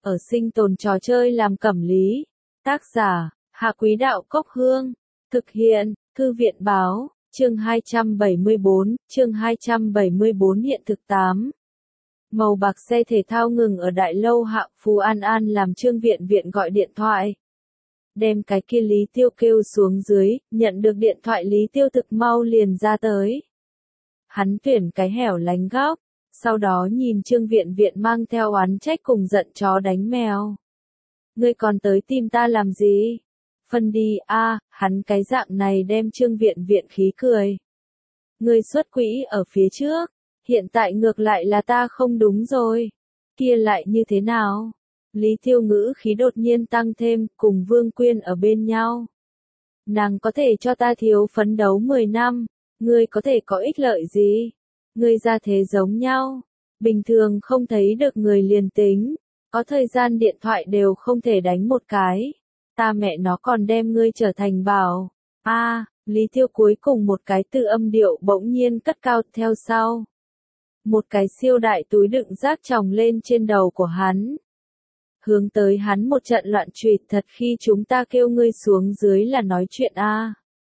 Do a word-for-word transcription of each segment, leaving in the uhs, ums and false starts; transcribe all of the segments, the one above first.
ở sinh tồn trò chơi làm cẩm lý. Tác giả, Hạ Quý Đạo Cốc Hương. Thực hiện, Thư viện Báo, chương hai trăm bảy mươi bốn, chương hai trăm bảy mươi bốn hiện thực tám. Màu bạc xe thể thao ngừng ở đại lâu Hạ, Phù An An làm Trương Viện Viện gọi điện thoại. Đem cái kia Lý Tiêu kêu xuống dưới, nhận được điện thoại Lý Tiêu thực mau liền ra tới. Hắn tuyển cái hẻo lánh góc, sau đó nhìn Trương Viện Viện mang theo oán trách cùng giận chó đánh mèo. Ngươi còn tới tìm ta làm gì? Phân đi a, à, hắn cái dạng này đem Trương Viện Viện khí cười. Ngươi xuất quỹ ở phía trước, hiện tại ngược lại là ta không đúng rồi. Kia lại như thế nào? Lý Tiêu ngữ khí đột nhiên tăng thêm, cùng Vương Quyên ở bên nhau. Nàng có thể cho ta thiếu phấn đấu mười năm, ngươi có thể có ích lợi gì? Ngươi ra thế giống nhau, bình thường không thấy được người liền tính, có thời gian điện thoại đều không thể đánh một cái. Ta mẹ nó còn đem ngươi trở thành bảo. A, à, Lý Tiêu cuối cùng một cái từ âm điệu bỗng nhiên cất cao theo sau. Một cái siêu đại túi đựng rác chồng lên trên đầu của hắn. Hướng tới hắn một trận loạn trụy, thật khi chúng ta kêu ngươi xuống dưới là nói chuyện a. À.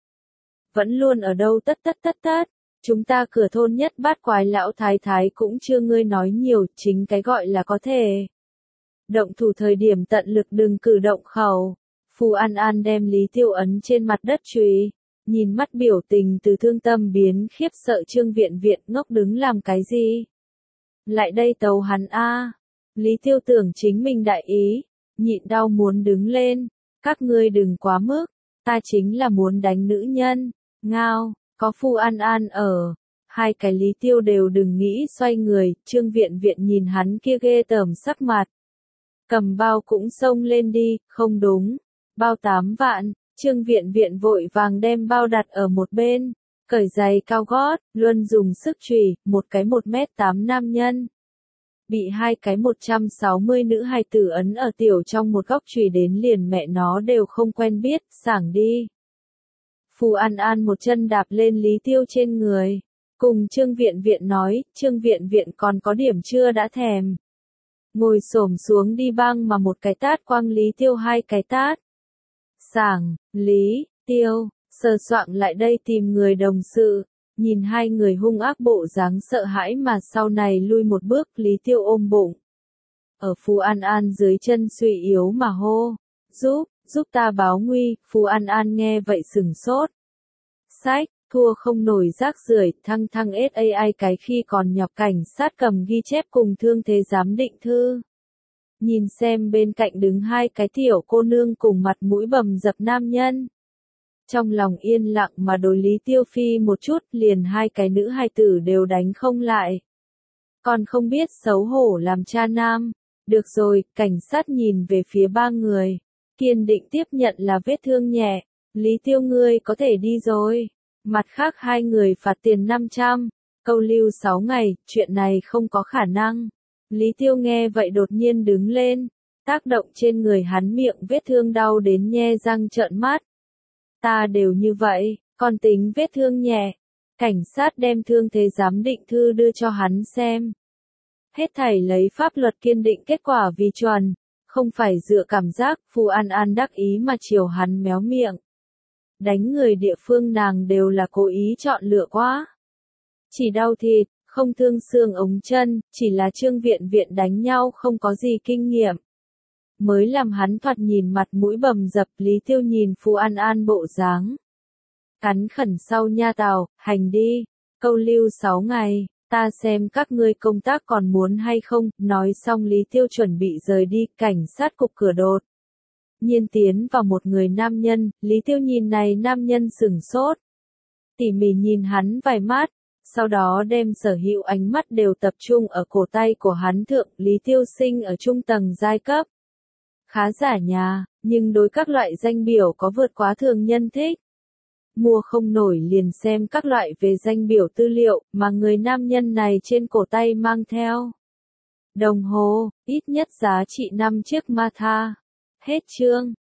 Vẫn luôn ở đâu tất tất tất tất, chúng ta cửa thôn nhất bát quái lão thái thái cũng chưa ngươi nói nhiều, chính cái gọi là có thể. Động thủ thời điểm tận lực đừng cử động khẩu. Phù An An đem Lý Tiêu ấn trên mặt đất chùy, nhìn mắt biểu tình từ thương tâm biến khiếp sợ Trương Viện Viện ngốc đứng làm cái gì? Lại đây tấu hắn a. Lý Tiêu tưởng chính mình đại ý, nhịn đau muốn đứng lên, các ngươi đừng quá mức, ta chính là muốn đánh nữ nhân, ngao, có Phù An An ở, hai cái Lý Tiêu đều đừng nghĩ xoay người, Trương Viện Viện nhìn hắn kia ghê tởm sắc mặt. Cầm bao cũng xông lên đi, không đúng, bao tám vạn, Trương Viện Viện vội vàng đem bao đặt ở một bên, cởi giày cao gót, luôn dùng sức chùy, một cái một mét tám nam nhân. Bị hai cái một trăm sáu mươi nữ hài tử ấn ở tiểu trong một góc chùy đến liền mẹ nó đều không quen biết, sảng đi. Phù An An một chân đạp lên Lý Tiêu trên người, cùng Trương Viện Viện nói, Trương Viện Viện còn có điểm chưa đã thèm. Ngồi xổm xuống đi băng mà một cái tát quăng Lý Tiêu hai cái tát. Sảng, Lý, Tiêu, sờ soạng lại đây tìm người đồng sự, nhìn hai người hung ác bộ dáng sợ hãi mà sau này lui một bước, Lý Tiêu ôm bụng. Ở Phù An An dưới chân suy yếu mà hô, giúp, giúp ta báo nguy, Phù An An nghe vậy sừng sốt. Sách, thua không nổi rác rưởi, thăng thăng ét a i cái khi còn nhọc cảnh sát cầm ghi chép cùng thương thế giám định thư. Nhìn xem bên cạnh đứng hai cái tiểu cô nương cùng mặt mũi bầm dập nam nhân. Trong lòng yên lặng mà đối Lý Tiêu phi một chút, liền hai cái nữ hài tử đều đánh không lại. Còn không biết xấu hổ làm cha nam. Được rồi, cảnh sát nhìn về phía ba người. Kiên định tiếp nhận là vết thương nhẹ. Lý Tiêu ngươi có thể đi rồi. Mặt khác hai người phạt tiền năm trăm. Câu lưu sáu ngày, chuyện này không có khả năng. Lý Tiêu nghe vậy đột nhiên đứng lên. Tác động trên người hắn miệng vết thương đau đến nhe răng trợn mắt. Ta đều như vậy, còn tính vết thương nhẹ. Cảnh sát đem thương thế giám định thư đưa cho hắn xem. Hết thảy lấy pháp luật kiên định kết quả vì chuẩn, không phải dựa cảm giác. Phù An An đắc ý mà chiều hắn méo miệng. Đánh người địa phương nàng đều là cố ý chọn lựa quá. Chỉ đau thịt, không thương xương ống chân, chỉ là Trương Viện Viện đánh nhau không có gì kinh nghiệm. Mới làm hắn thoạt nhìn mặt mũi bầm dập. Lý Tiêu nhìn Phù An An bộ dáng. Cắn khẩn sau nha tào, hành đi, câu lưu sáu ngày, ta xem các ngươi công tác còn muốn hay không, nói xong Lý Tiêu chuẩn bị rời đi, cảnh sát cục cửa đột. Nhiên tiến vào một người nam nhân, Lý Tiêu nhìn này nam nhân sửng sốt. Tỉ mỉ nhìn hắn vài mắt, sau đó đem sở hữu ánh mắt đều tập trung ở cổ tay của hắn thượng. Lý Tiêu sinh ở trung tầng giai cấp. Khá giả nhà, nhưng đối các loại danh biểu có vượt quá thường nhân thích. Mua không nổi liền xem các loại về danh biểu tư liệu mà người nam nhân này trên cổ tay mang theo. Đồng hồ, ít nhất giá trị năm chiếc ma tha. Hết chương.